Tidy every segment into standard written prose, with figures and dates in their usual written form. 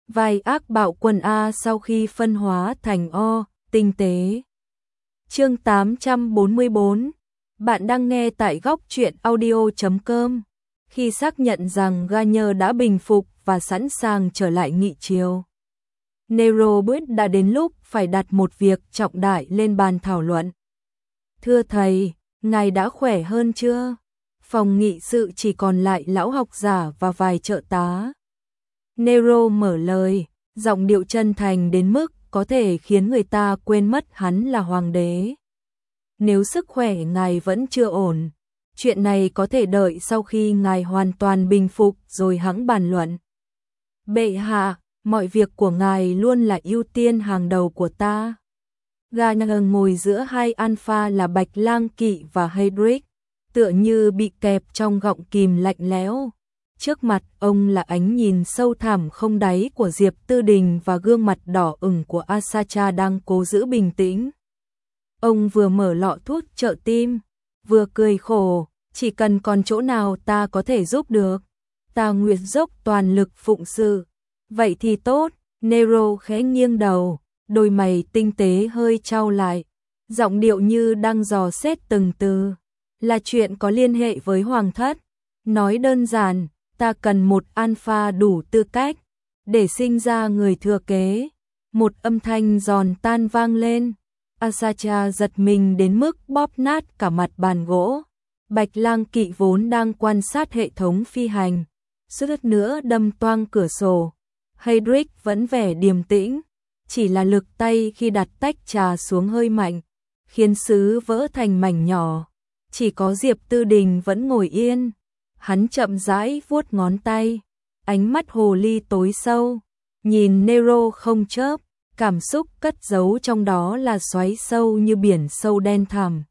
Vai ác bạo quân A sau khi phân hóa thành O, tinh tế. Chương 844. Bạn đang nghe tại góc truyện audio.com. Khi xác nhận rằng Garner đã bình phục và sẵn sàng trở lại nghị triều, Nero biết đã đến lúc phải đặt một việc trọng đại lên bàn thảo luận. Thưa thầy, ngài đã khỏe hơn chưa? Phòng nghị sự chỉ còn lại lão học giả và vài trợ tá. Nero mở lời, giọng điệu chân thành đến mức có thể khiến người ta quên mất hắn là hoàng đế. Nếu sức khỏe ngài vẫn chưa ổn, chuyện này có thể đợi sau khi ngài hoàn toàn bình phục rồi hẵng bàn luận. Bệ hạ, mọi việc của ngài luôn là ưu tiên hàng đầu của ta. Garner ngồi giữa hai alpha là Bạch Lang Kỵ và Hedrick, tựa như bị kẹp trong gọng kìm lạnh lẽo. Trước mặt ông là ánh nhìn sâu thẳm không đáy của Diệp Tư Đình và gương mặt đỏ ửng của Asacha đang cố giữ bình tĩnh. Ông vừa mở lọ thuốc trợ tim, vừa cười khổ, chỉ cần còn chỗ nào ta có thể giúp được, ta nguyện dốc toàn lực phụng sự. Vậy thì tốt. Nero khẽ nghiêng đầu, đôi mày tinh tế hơi chau lại, giọng điệu như đang dò xét từng từ. Là chuyện có liên hệ với hoàng thất. Nói đơn giản, ta cần một alpha đủ tư cách để sinh ra người thừa kế. Một âm thanh giòn tan vang lên. Asacha giật mình đến mức bóp nát cả mặt bàn gỗ. Bạch Lang Kỵ vốn đang quan sát hệ thống phi hành, suýt nữa đâm toang cửa sổ. Hedrick vẫn vẻ điềm tĩnh, chỉ là lực tay khi đặt tách trà xuống hơi mạnh, khiến sứ vỡ thành mảnh nhỏ. Chỉ có Diệp Tư Đình vẫn ngồi yên. Hắn chậm rãi vuốt ngón tay, ánh mắt hồ ly tối sâu, nhìn Nero không chớp, cảm xúc cất giấu trong đó là xoáy sâu như biển sâu đen thẳm.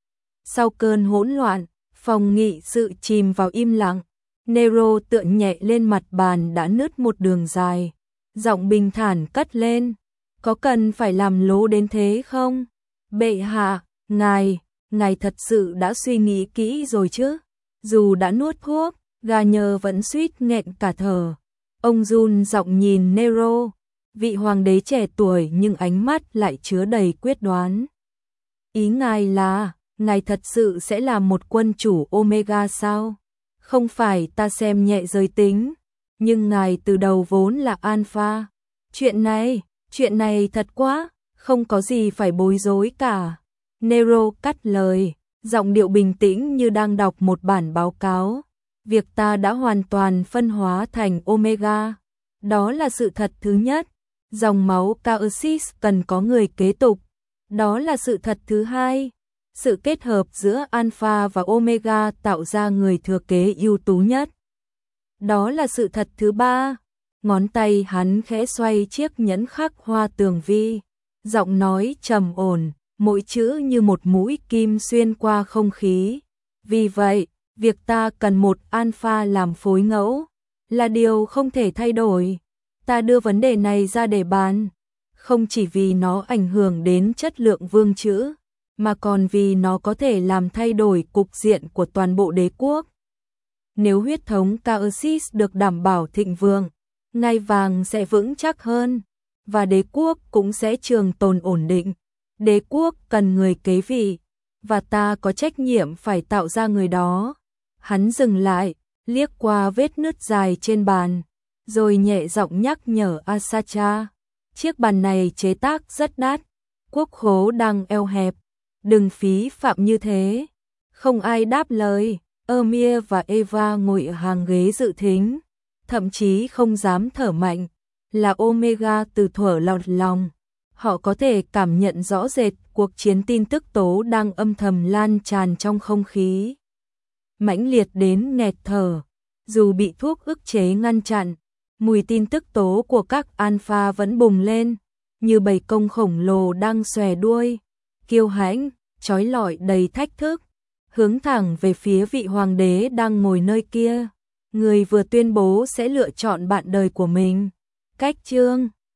Sau cơn hỗn loạn, phòng nghị sự chìm vào im lặng. Nero tựa nhẹ lên mặt bàn đã nứt một đường dài, giọng bình thản cất lên, có cần phải làm lố đến thế không? Bệ hạ, ngài thật sự đã suy nghĩ kỹ rồi chứ? Dù đã nuốt thuốc, Garner vẫn suýt nghẹn cả thở. Ông run giọng nhìn Nero, vị hoàng đế trẻ tuổi nhưng ánh mắt lại chứa đầy quyết đoán. Ý ngài là, ngài thật sự sẽ là một quân chủ Omega sao? Không phải ta xem nhẹ giới tính, nhưng ngài từ đầu vốn là alpha. Chuyện này thật quá, không có gì phải bối rối cả. Nero cắt lời, giọng điệu bình tĩnh như đang đọc một bản báo cáo. Việc ta đã hoàn toàn phân hóa thành Omega, đó là sự thật thứ nhất. Dòng máu Chaosis cần có người kế tục, đó là sự thật thứ hai. Sự kết hợp giữa Alpha và Omega tạo ra người thừa kế ưu tú nhất, đó là sự thật thứ ba. Ngón tay hắn khẽ xoay chiếc nhẫn khắc hoa tường vi, giọng nói trầm ổn, mỗi chữ như một mũi kim xuyên qua không khí. Vì vậy, việc ta cần một alpha làm phối ngẫu là điều không thể thay đổi. Ta đưa vấn đề này ra để bàn, không chỉ vì nó ảnh hưởng đến chất lượng vương chữ, mà còn vì nó có thể làm thay đổi cục diện của toàn bộ đế quốc. Nếu huyết thống Chaosis được đảm bảo thịnh vượng, ngai vàng sẽ vững chắc hơn, và đế quốc cũng sẽ trường tồn ổn định. Đế quốc cần người kế vị, và ta có trách nhiệm phải tạo ra người đó. Hắn dừng lại, liếc qua vết nứt dài trên bàn, rồi nhẹ giọng nhắc nhở Asacha. Chiếc bàn này chế tác rất đắt, quốc khố đang eo hẹp, đừng phí phạm như thế. Không ai đáp lời. Amir và Eva ngồi ở hàng ghế dự thính, thậm chí không dám thở mạnh. Là Omega từ thuở lọt lòng, họ có thể cảm nhận rõ rệt cuộc chiến tin tức tố đang âm thầm lan tràn trong không khí, mãnh liệt đến nghẹt thở. Dù bị thuốc ức chế ngăn chặn, mùi tin tức tố của các alpha vẫn bùng lên, như bầy công khổng lồ đang xòe đuôi, kiêu hãnh, trói lọi đầy thách thức, hướng thẳng về phía vị hoàng đế đang ngồi nơi kia, người vừa tuyên bố sẽ lựa chọn bạn đời của mình. Cách chương